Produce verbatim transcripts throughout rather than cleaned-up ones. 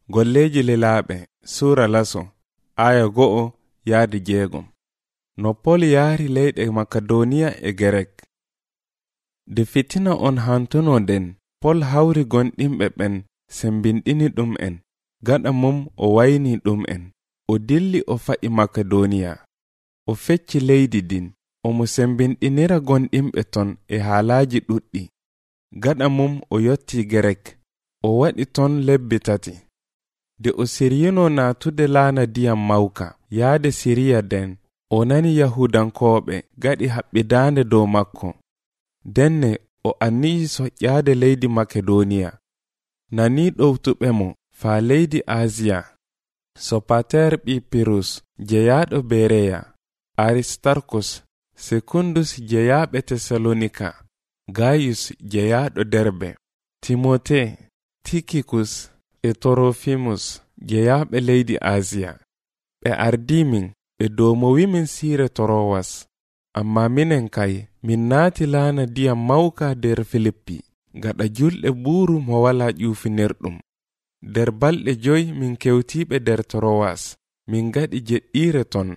Golleji lilaaɓe Sura laso aya go'o yaadi jeegom. No Pol yaari leyɗe Makedoniya e Gerek. De fitina on hantuno den, Pol hawri gonɗimɓe ɓen sembinɗini ɗum en, gaɗa mum o wayni ɗum en. O dilli o fa'i Makedoniya. O fecci leydi din, omo sembinɗinira gonɗimɓe ton e haalaaji ɗuɗɗi. Gaɗa mum o yotti Gerek, o waɗi ton lebbi tati. De o siriyino natude laana diyam mawka yaade Siriya den, o nani Yahudankooɓe gaɗi haɓɓidaande dow makko. Denne o anniyi soƴƴaade leydi Makedoniya. Nani ɗowtuɓe mo faa leydi Asiya. Sopater ɓi Pirus jeyaaɗo Bereya, Aristarkus, Sekundus jeyaaɓe Tesalonika, Gayus jeyaaɗo Derbe, Timote, Tikikus e Torofimus jeyaaɓe leydi Asiya. Ɓe ardimin ɓe domowimin siire Torowas, amma minen kay min naati laana diyam mawka der Filippi, gaɗa julɗe buuru mo wala ƴuufinirɗum. Der balɗe joy min kewtiiɓe der Torowas, min gaɗi jeɗɗiire ton.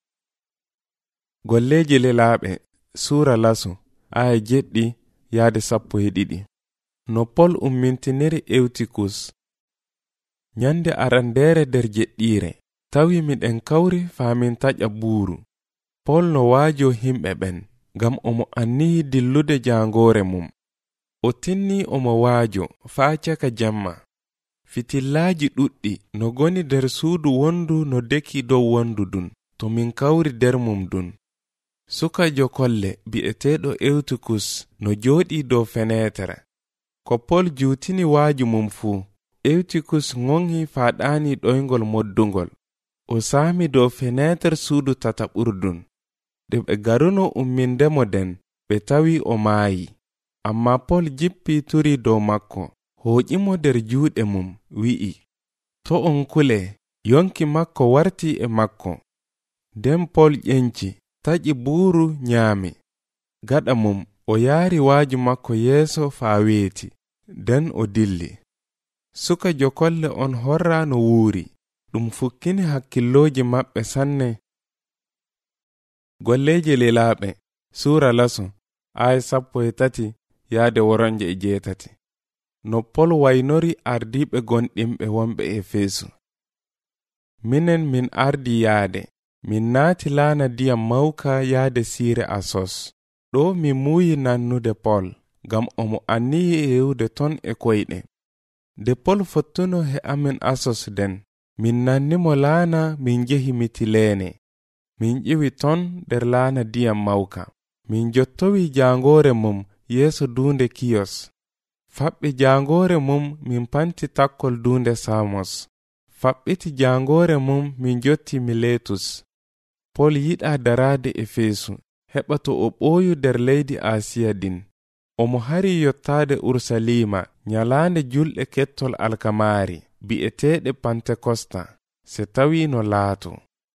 Golleji lilaaɓe Sura laso aya jeɗɗi yaade sappo e ɗiɗi. No Pol ummintiniri Ewtikus. Nyande arandeere der jeɗɗiire, tawi miɗen kawri faamin taƴa buuru. Pol no waajo himɓe ɓen, gam omo anniyi dillude jaangoore mum. O tinni omo waajo faa caka jamma. Fitillaaji ɗuɗɗi no goni der suudu wondu no deki dow wondu dun, to min kawri der mum dun. Sukajo kolle bi'eteeɗo Ewtikus no jooɗi dow fenetere. Ko Pol juutini waaju mum fuu, Ewtikus ŋonhi faaɗaani ɗoyngol moddungol. O saami dow fenetere suudu tataɓurdun. De ɓe garuno ummindemo den, ɓe tawi o maayi. Amma Pol jippi turi dow makko, hooƴimo der juuɗe mum, wi'i, to on kule, yonki makko warti e makko. Den Pol ƴenci, taƴi buuru nyaami. Gaɗa mum, o yaari waaju makko yeeso faa weeti, den o dilli. Suka jokolle on horra no wuuri, ɗum fukkini hakkillooji maɓɓe sanne. Golleji lilaaɓe Sura laso aya sappo e tati yaade woronje e jeetati. No Pol waynori ardiiɓe gonɗimɓe wonɓe Efesu. Minen min ardi yaade, min naati laana diyam mawka yaade siire Asos. Ɗo mi muuyi nannude Pol, gam omo anniyi yewde ton e koyɗe. De Pol fottuno he amin Asos den, min nannimo laana min jehi Mitileene. Min ƴiwi ton der laana diyam mawka. Min jottowi jaangoore mum yeeso duunde Kiyos. Faɓɓi jaangoore mum min panti takkol duunde Samos. Faɓɓiti jaangoore mum min jotti Miletus. Pol yiɗa daraade Efesu, heɓa to o ɓooyu der leydi Asiya din. Omo hari yottaade Ursalima nyalaande julɗe kettol alkamaari bi'eteeɗe Pantekosta, se tawi no laato.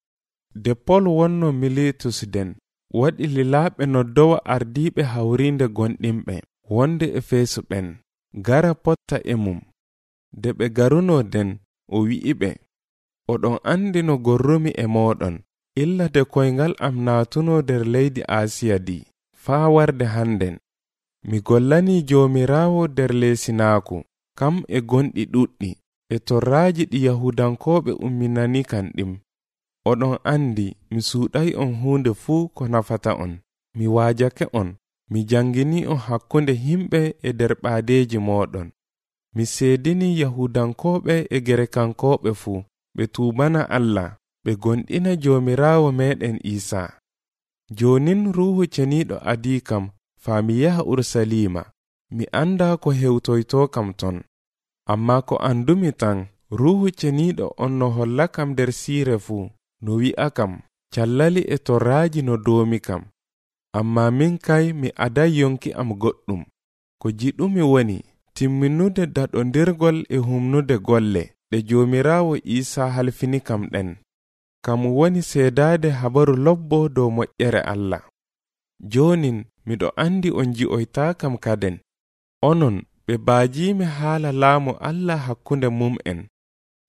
De Pol wonno Miletus den, waɗi lilaaɓe no dowa ardiiɓe hawrinde gonɗimɓe wonde Efesu ɓen, gara potta e mum. De ɓe garuno den, o wi'iɓe, oɗon andi no gorrumi e mooɗon, illa de koyngal am naatuno der leydi Asiya di, faa warde hannden. Mi gollani Joomiraawo der leesinaaku, kam e gonɗi ɗuɗɗi, e torraaji ɗi Yahudankooɓe umminani kan ɗim. Oɗon andi mi suuɗay on huunde fuu ko nafata on. Mi waajake on, mi jangini on hakkunde himɓe e der ɓaadeeji mooɗon. Mi seedini Yahudankooɓe e Gerekankooɓe fuu, ɓe tuubana Allah, ɓe gonɗina Joomiraawo meɗen Iisaa. Jonin Ruuhu Ceniiɗo adii kam faa mi yaha Ursalima, mi anda ko hewtoyto kam ton. Amma ko andumi tan, Ruuhu Ceniiɗo on no holla kam der siire fuu, no wi'a kam, callali e torraaji no doomi kam. Amma min kay mi aday yonki am goɗɗum. Ko jiɗumi woni timminude daɗondirgol e humnude golle ɗe Joomiraawo Iisaa halfini kam ɗen. Kam woni seedaade habaru lobbo dow moƴƴere Allah. Jonin miɗo andi on ji'oytaa kam kaden. Onon ɓe baajiimi haala laamu Allah hakkunde mum en.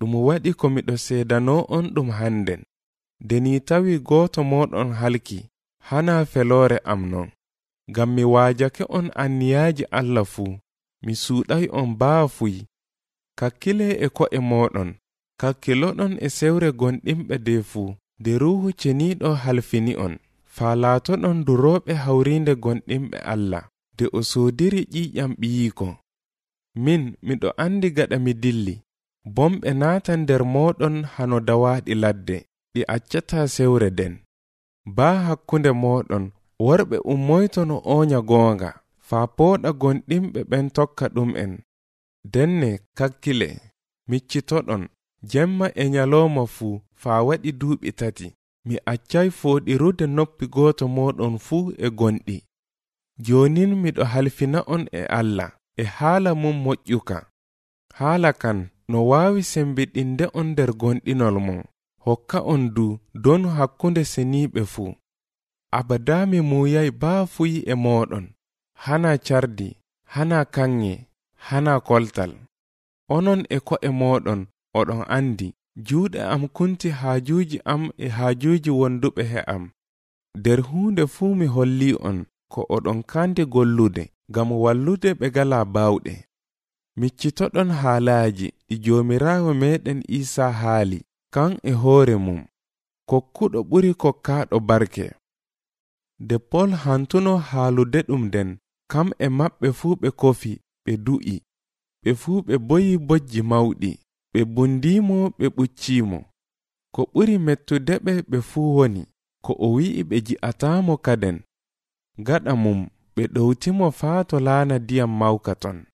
ɗum waɗi ko miɗo seedano on ɗum hannden. Nde ni tawi gooto moɗon halki, hana feloore am non. Ngam mi waajake on anniyaaji Allah fuu, mi suuɗay on baafuy. Kakkile e ko'e moɗon, kakkiloɗon e sewre gonɗimɓe de fuu, de ruuhu ceniiɗo halfini on, faa laatoɗon durooɓe hawriinde gonɗimɓe Allah, de o soodiri ƴiiƴam ɓiyiiko. Min miɗo andi gaɗa mi dilli, bomɓe naatan nder moɗon hano dawaaɗi ladde, ɗi accata sewre den. Baa hakkunde moɗon, worɓe ummoytono oonya goonga, faa pooɗa gonɗimɓe ɓen tokka ɗum en. Denne kakkile, miccitoɗon, jemma e nyalooma fuu, faa waɗi duuɓi tati, mi accay fooɗirude noppi gooto moɗon fuu e gonɗi. Jonin miɗo halfina on e Allah, e haala mum moƴƴuka. Haala kan no waawi sembiɗinde on nder gonɗinol mon, hokka on du donu hakkunde seniiɓe fuu. Abada mi muuyay baafuyi e moɗon, hana cardi, hana kanŋe, hana koltal. Onon e ko'e moɗon oɗon andi, juuɗe am kunti haajuuji am e haajuuji wonduɓe he am. Nder huunde fuu mi holli on ko oɗon kandi gollude, ngam wallude ɓe gala baawɗe. Miccitoɗon haalaaji ɗi Joomiraawo meɗen Iisaa haali, kan e hoore mum, kokkuɗo ɓuri kokkaaɗo barke. Nde Pol hantuno haalude ɗum den, kam e maɓɓe fuu ɓe kofi, ɓe du'i, ɓe fuu ɓe boyi bojji mawɗi, ɓe bundiimo, ɓe ɓuccimo. Ko ɓuri mettude ɓe ɓe fuu woni, ko o wi'i ɓe ji'ataamo kaden. Gaɗa mum, ɓe ɗowtimo faa to laana diyam mawka ton.